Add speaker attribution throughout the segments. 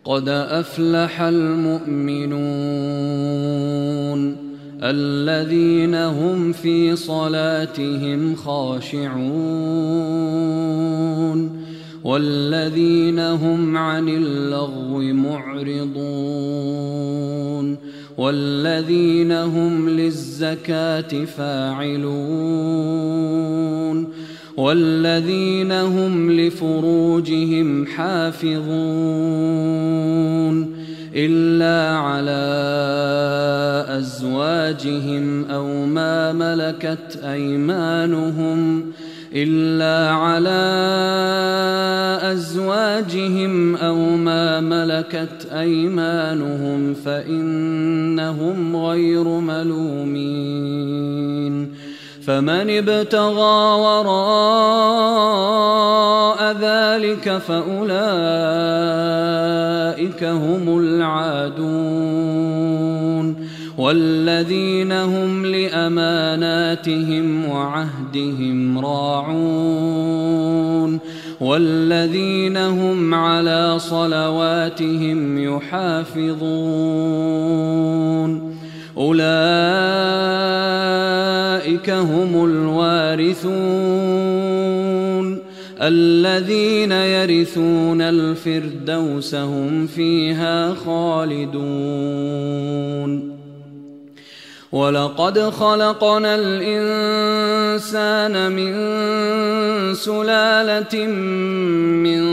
Speaker 1: قد أفلح المؤمنون الذين هم في صلاتهم خاشعون والذين هم عن اللغو معرضون والذين هم للزكاة فاعلون والذين هم لفروجهم حافظون إلا على أزواجهم أو ما ملكت أيمانهم فإنهم غير ملومين فمن ابتغى وراء ذلك فأولئك هم العادون والذين هم لأماناتهم وعهدهم راعون والذين هم على صلواتهم يحافظون أولئك هم الوارثون الذين يرثون الفردوس هم فيها خالدون ولقد خلقنا الإنسان من سلالة من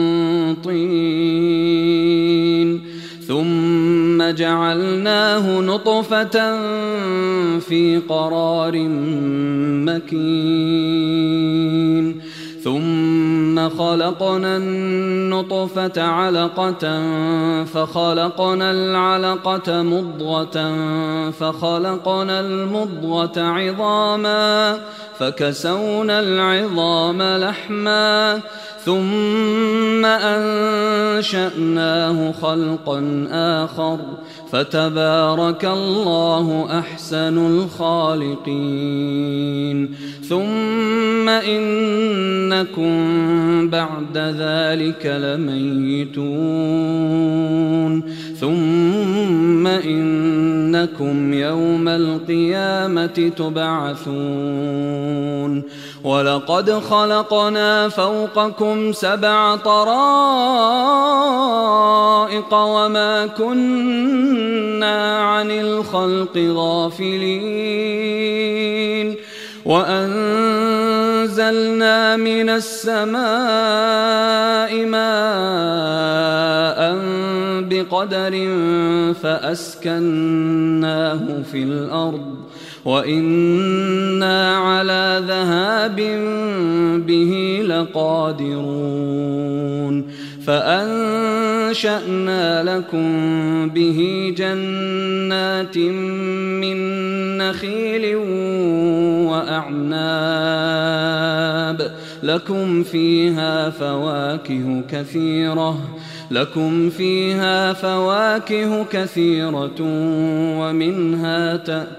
Speaker 1: طين ثم جعلناه نطفة في قرار مكين ثم خلقنا النطفة علقة فخلقنا العلقة مضغة فخلقنا المضغة عظاما فكسونا العظام لحما ثم أنشأناه خلقا آخر فتبارك الله أحسن الخالقين ثم إنكم بعد ذلك لميتون ثم إنكم يوم القيامة تبعثون ولقد خلقنا فوقكم 7 طرائق وما كنا عن الخلق غافلين وأنزلنا من السماء ماء بقدر فأسكناه في الأرض وإنا على ذهاب به لقادرون فأنشأنا لكم به جنات من نخيل وأعناب لكم فيها فواكه كثيرة ومنها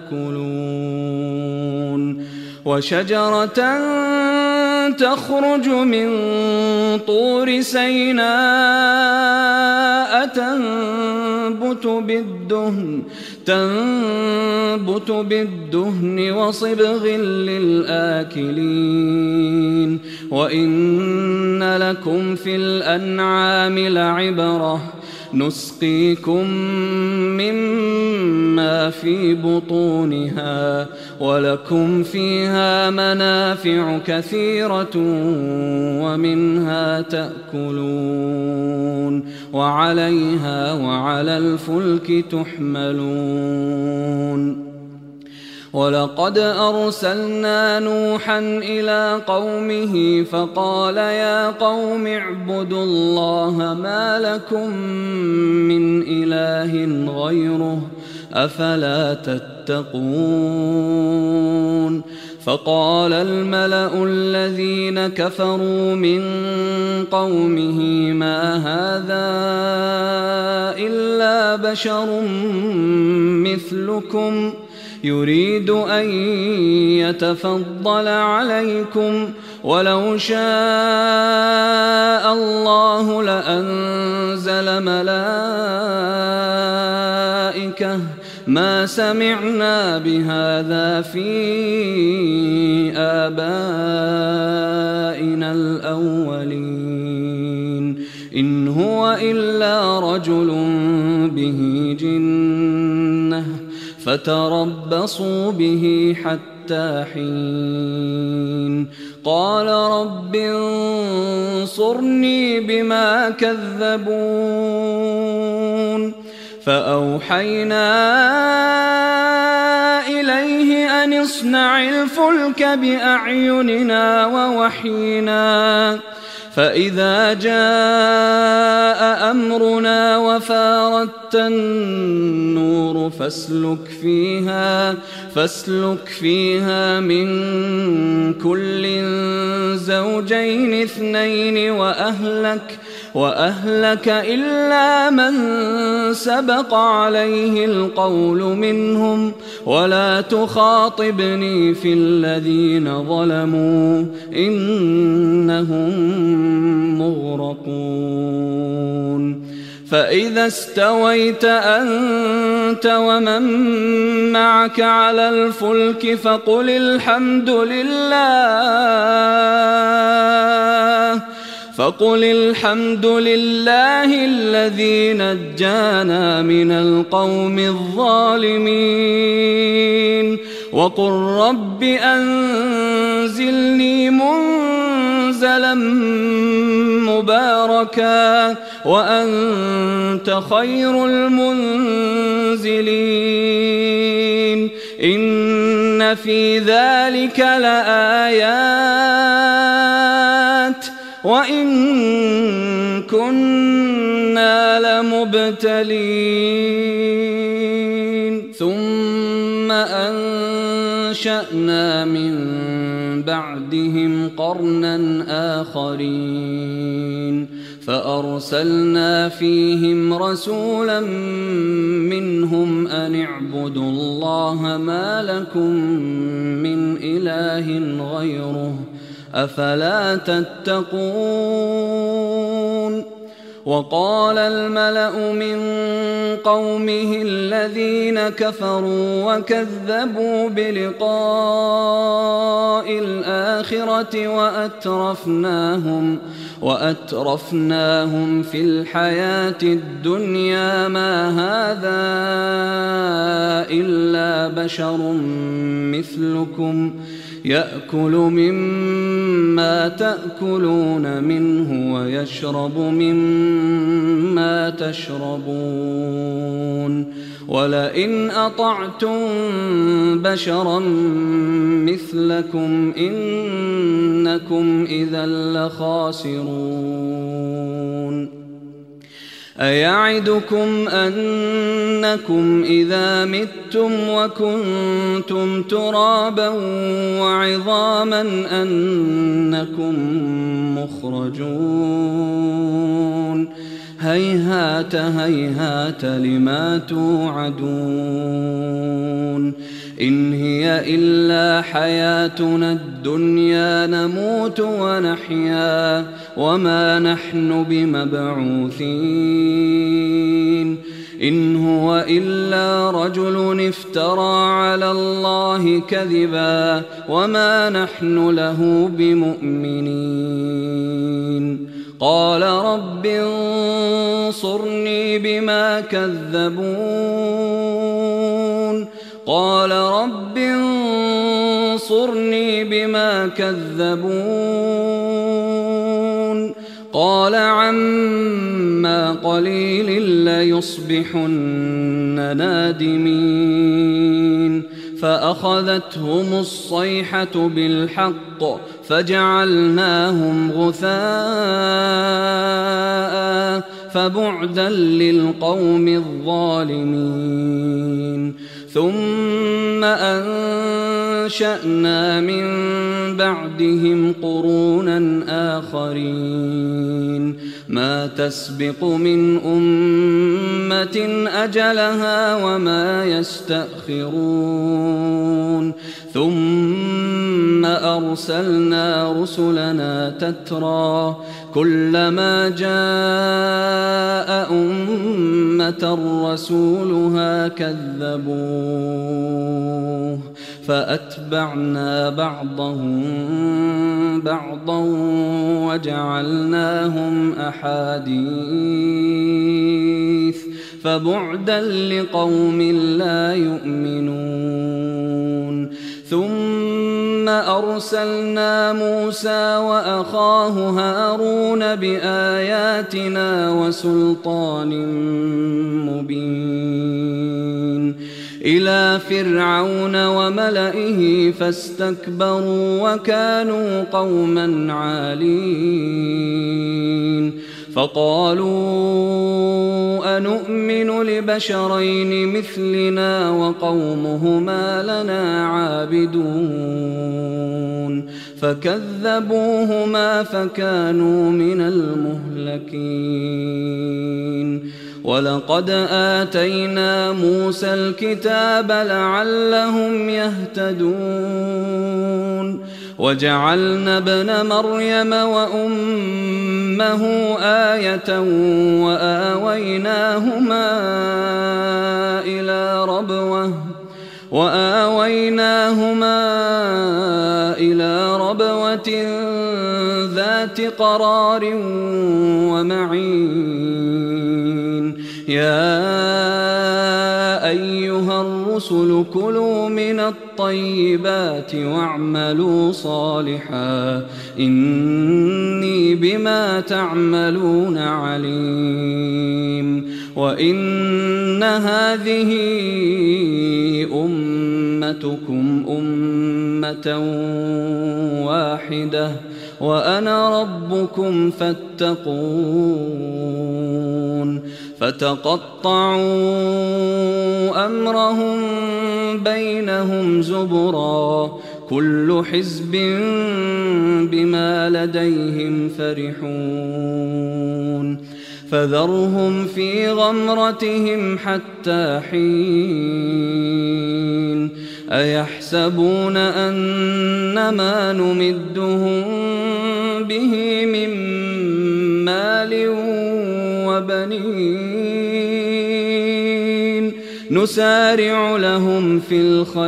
Speaker 1: تأكلون وشجرة تخرج من طور سيناء تنبت بالدهن وصبغ للآكلين وإن لكم في الأنعام لعبرة نسقيكم مما في بطونها ولكم فيها منافع كثيرة ومنها تأكلون وعليها وعلى الفلك تحملون ولقد أرسلنا نوحا إلى قومه فقال يا قوم اعبدوا الله ما لكم من إله غيره أفلا تتقون فقال الملأ الذين كفروا من قومه ما هذا إلا بشر مثلكم يريد أن يتفضل عليكم ولو شاء الله لأنزل ملائكة ما سمعنا بهذا في آبائنا الأولين إن هو إلا رجل به جنة فتربصوا به حتى حين قال رب انصرني بما كذبون فأوحينا إليه أن اصنع الفلك بأعيننا ووحينا فإذا جاء أمرنا وفاردت النور فاسلك فيها من كل زوجين اثنين وأهلك إلا من سبق عليه القول منهم ولا تخاطبني في الذين ظلموا إنهم مغرقون فإذا استويت أنت ومن معك على الفلك فقل الحمد لله الذي نجانا من القوم الظالمين وقل رب أنزلني منزلا مباركا وأنت خير المنزلين إن في ذلك لآيات وإن كنا لمبتلين ثم أنشأنا من بعدهم قرنا آخرين فأرسلنا فيهم رسولا منهم أن اعبدوا الله ما لكم من إله غيره أفلا تتقون وقال الملأ من قومه الذين كفروا وكذبوا بلقاء الآخرة وأترفناهم في الحياة الدنيا ما هذا إلا بشر مثلكم يأكل مما تأكلون منه ويشرب مما تشربون ولئن أطعتم بشرا مثلكم إنكم إذا لخاسرون أيعدكم أنكم إذا متم وكنتم ترابا وعظاما أنكم مخرجون هيهات هيهات لما توعدون إن هي إلا حياتنا الدنيا نموت ونحيا وما نحن بمبعوثين إن هو إلا رجل افترى على الله كذبا وما نحن له بمؤمنين قال رب انصرني بما كذبون قال عما قليل ليصبحن نادمين فأخذتهم الصيحة بالحق فجعلناهم غثاء فبعدا للقوم الظالمين ثم أنشأنا من بعدهم قرونا آخرين ما تسبق من أمة أمة أجلها وما يستأخرون ثم أرسلنا رسلنا تترى كلما جاء أمة رسولها كذبوه فأتبعنا بعضهم بعضا وجعلناهم أحاديث فبعدا لقوم لا يؤمنون ثم أرسلنا موسى وأخاه هارون بآياتنا وسلطان مبين إلى فرعون وملئه فاستكبروا وكانوا قوما عالين فقالوا أنؤمن لبشرين مثلنا وقومهما لنا عابدون فكذبوهما فكانوا من المهلكين ولقد آتينا موسى الكتاب لعلهم يهتدون وجعلنا ابن مريم وأمه آية وآويناهما إلى ربوة ذات قرار ومعين يا أيها الرسل كلوا من الطيبات واعملوا صالحا إني بما تعملون عليم وإن هذه أمتكم أمة واحدة وأنا ربكم فاتقون فتقطعوا أمرهم بينهم زبرا كل حزب بما لديهم فرحون فذرهم في غمرتهم حتى حين أيحسبون أنما نمدهم به من مال وبنين نسارع لهم في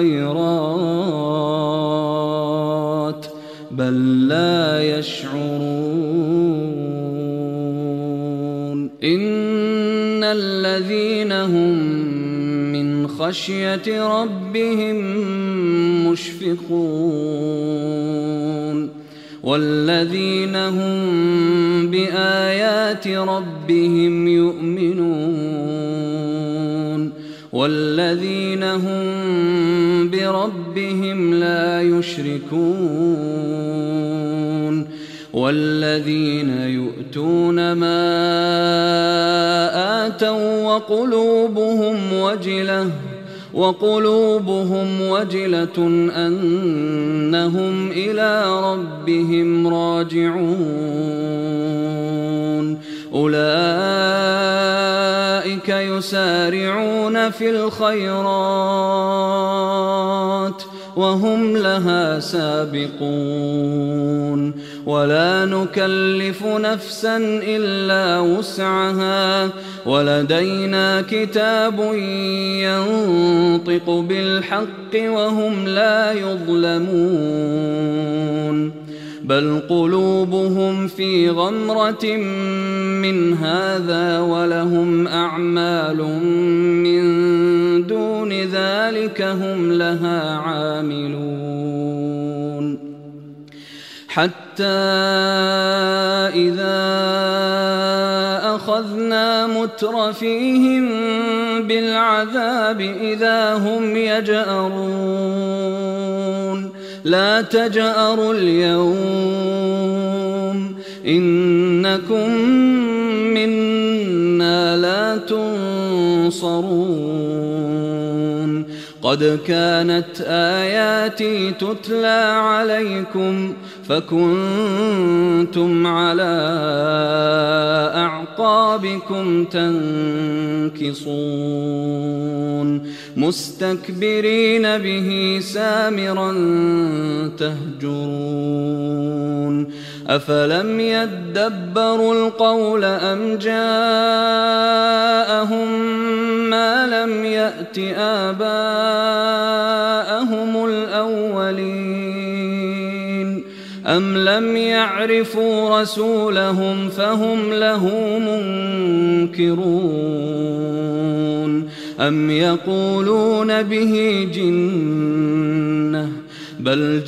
Speaker 1: الخيرات بل لا يشعرون إن الذين هم من خشية ربهم مشفقون والذين هم بآيات ربهم يؤمنون والذين هم بربهم لا يشركون والذين يؤتون ما آتوا وقلوبهم وجلة أنهم إلى ربهم راجعون أولئك يسارعون في الخيرات وهم لها سابقون ولا نكلف نفسا إلا وسعها ولدينا كتاب ينطق بالحق وهم لا يظلمون بل قلوبهم في غمرة من هذا ولهم أعمال من دون ذلك هم لها عاملون حتى إذا أخذنا مترفيهم بالعذاب إذا هم يجأرون لا تجأروا اليوم إنكم منا لا تنصرون قد كانت آياتي تتلى عليكم فكنتم على أعقابكم تنكصون مستكبرين به سامرا تهجرون أفلم يدبروا القول أم جاءهم ما لم يأت آباءهم الأولين أم لم يعرفوا رسولهم فهم له منكرون أم يقولون به جنة بل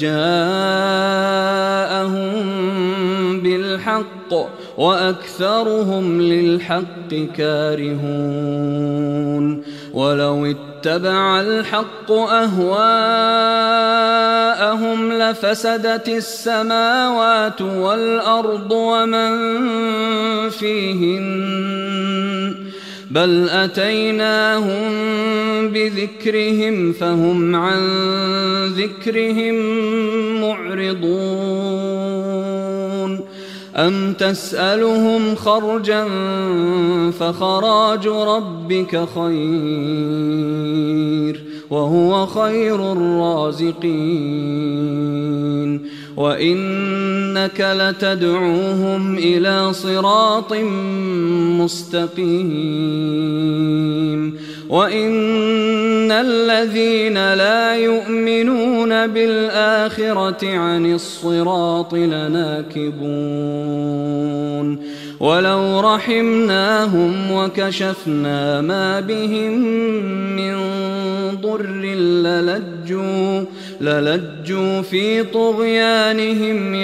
Speaker 1: جاءهم بالحق وأكثرهم للحق كارهون ولو اتبع الحق أهواءهم لفسدت السماوات والأرض ومن فيهن بل أتيناهم بذكرهم فهم عن ذكرهم معرضون أم تسألهم خرجا فخراج ربك خير وهو خير الرازقين وإنك لتدعوهم إلى صراط مستقيم وإن الذين لا يؤمنون بالآخرة عن الصراط لناكبون ولو رحمناهم وكشفنا ما بهم من ضر للجوا في طغيانهم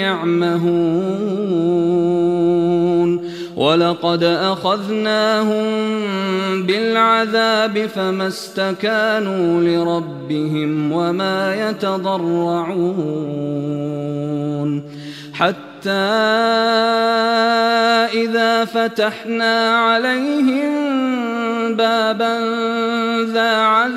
Speaker 1: يعمهون ولقد أخذناهم بالعذاب فما استكانوا لربهم وما يتضرعون حتى إذا فتحنا عليهم بابا ذا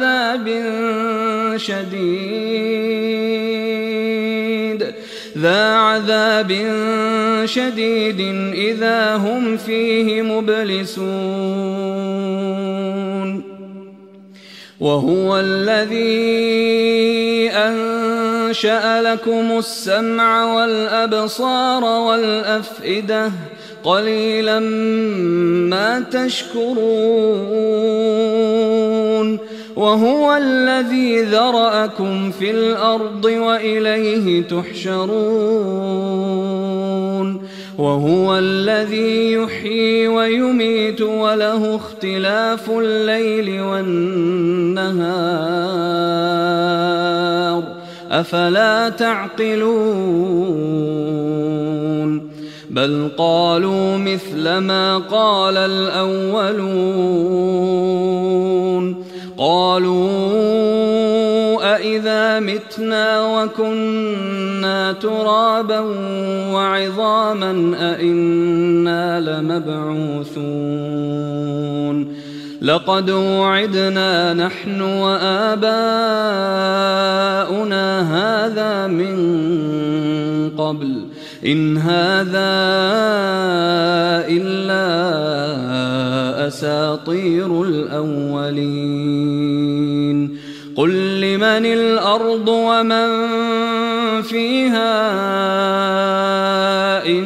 Speaker 1: عذاب شديد إذا هم فيه مبلسون وهو الذي أنشأ لكم السمع والأبصار والأفئدة قليلا ما تشكرون وهو الذي ذرأكم في الأرض وإليه تحشرون وهو الذي يحيي ويميت وله اختلاف الليل والنهار أفلا تعقلون بل قالوا مثل ما قال الأولون قالوا أإذا متنا وكنا ترابا وعظاما أإنا لمبعوثون لقد وعدنا نحن وآباؤنا هذا من قبل إن هذا إلا أساطير الأولين قل لمن الأرض ومن فيها إن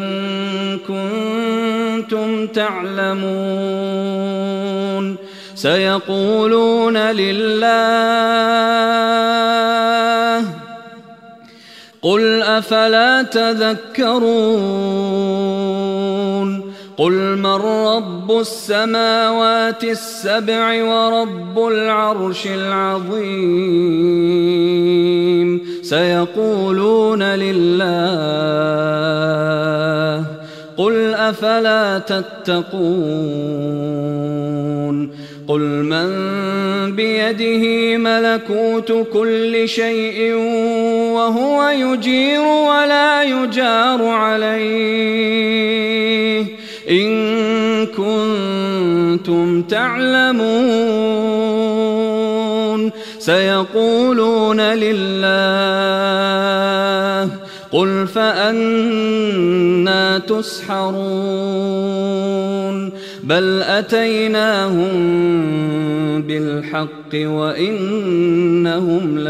Speaker 1: كنتم تعلمون سيقولون لله قل أفلا تذكرون قل من رب السماوات السبع ورب العرش العظيم سيقولون لله قل أفلا تتقون قل من بيده ملكوت كل شيء وهو يجير ولا يجار عليه إن كنتم تعلمون سيقولون لله قل فأنى تسحرون بل أتيناهم بالحق وإنهم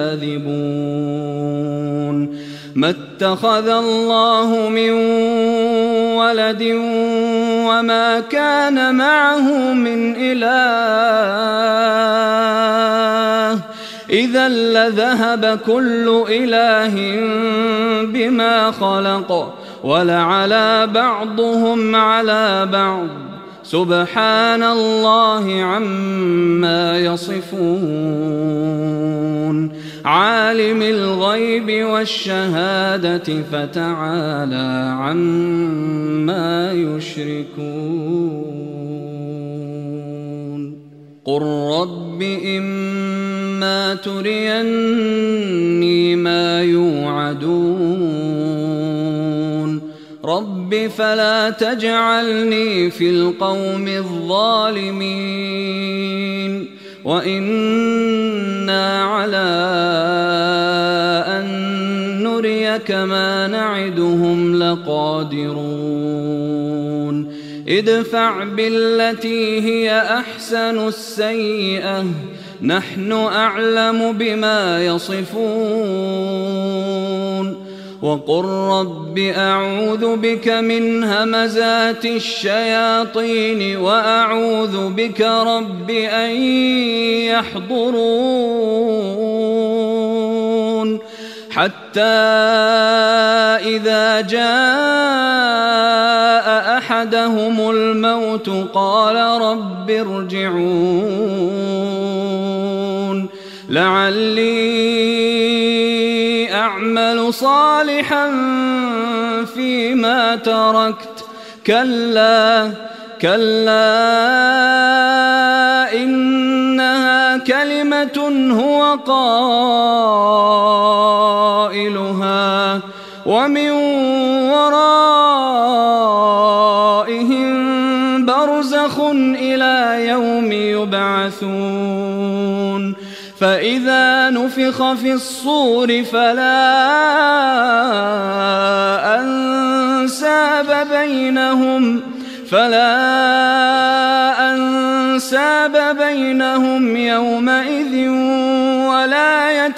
Speaker 1: لكاذبون ما اتخذ الله من ولد وما كان معه من إله إذا لذهب كل إله بما خلق ولعلى بعضهم على بعض سبحان الله عما يصفون عالم الغيب والشهادة فتعالى عما يشركون قل رب إما تريني ما يوعدون رب فلا تجعلني في القوم الظالمين وإنا على أن نريك ما نعدهم لقادرون ادفع بالتي هي أحسن السيئة نحن أعلم بما يصفون وقل رب أعوذ بك من همزات الشياطين وأعوذ بك رب أن يحضرون حتى إذا جاء أحدهم الموت قال رب ارجعون لعلي أعمل صالحا فيما تركت كلا إنها كلمة هو قائلها ومن ورائهم برزخ إلى يوم يبعثون فإذا نفخ في الصور فلا أنساب بينهم يومئذ ولا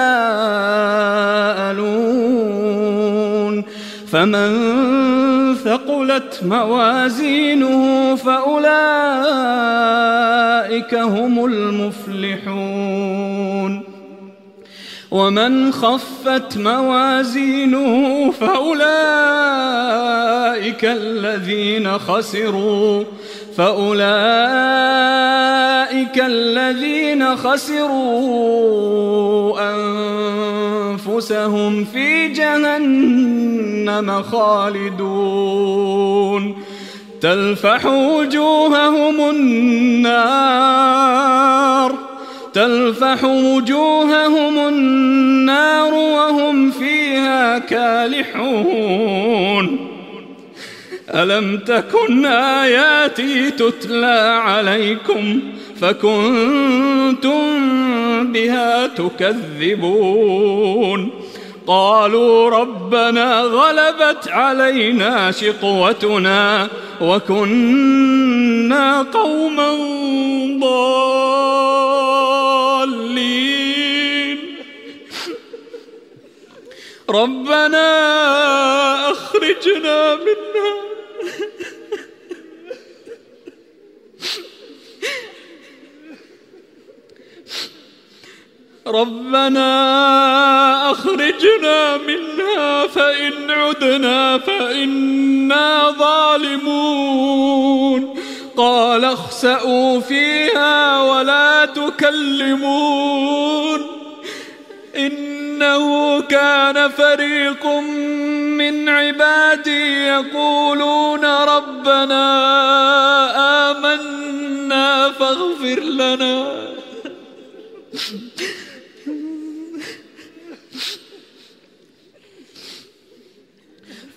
Speaker 1: يتساءلون فمن ثقلت موازينه فأولئك هم المفلحون ومن خفت موازينه فأولئك الذين خسروا أنفسهم في جهنم خالدون تلفح وجوههم النار وهم فيها كالحون ألم تكن آياتي تتلى عليكم فكنتم بها تكذبون قالوا ربنا غلبت علينا شقوتنا وكنا قوما ضالين ربنا أخرجنا منها فإن عدنا فإنا ظالمون قال اخسئوا فيها ولا تكلمون إنه كان فريق من عبادي يقولون ربنا آمنا فاغفر لنا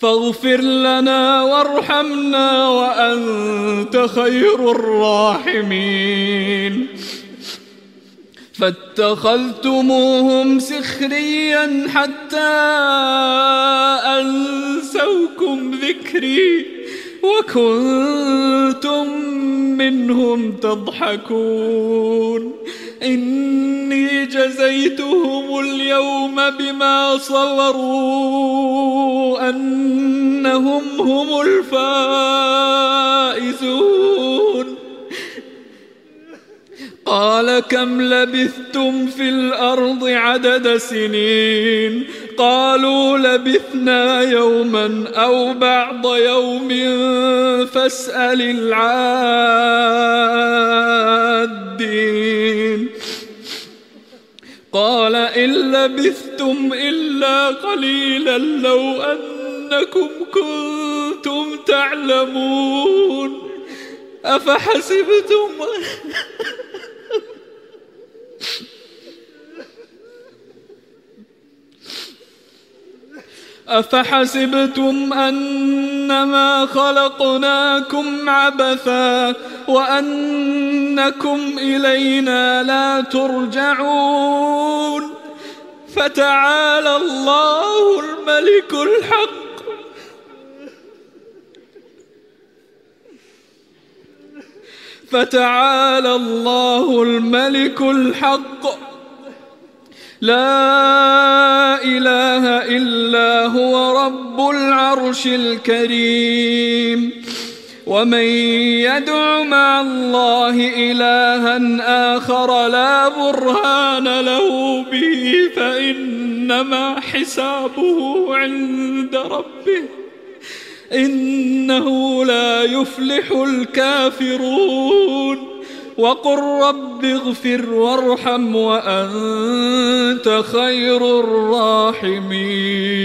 Speaker 2: فاغفر لنا وارحمنا وأنت خير الراحمين. فاتخذتموهم سخريا حتى أنسوكم ذكري وكنتم منهم تضحكون. إني جزيتهم اليوم بما صبروا أنهم هم الفائزون. قال كم لبثتم في الأرض عدد سنين؟ قالوا لبثنا يوما أو بعض يوم فاسأل العادين. قال إن لبثتم إلا قليلا لو أنكم كنتم تعلمون. أفحسبتم أنما خلقناكم عبثا وأنكم إلينا لا ترجعون. فتعالى الله الملك الحق لا إله إلا هو رب العرش الكريم. ومن يدع مع الله إلها آخر لا برهان له به فإنما حسابه عند ربه إنه لا يفلح الكافرون. وقل رب اغفر وارحم وأنت خير الراحمين.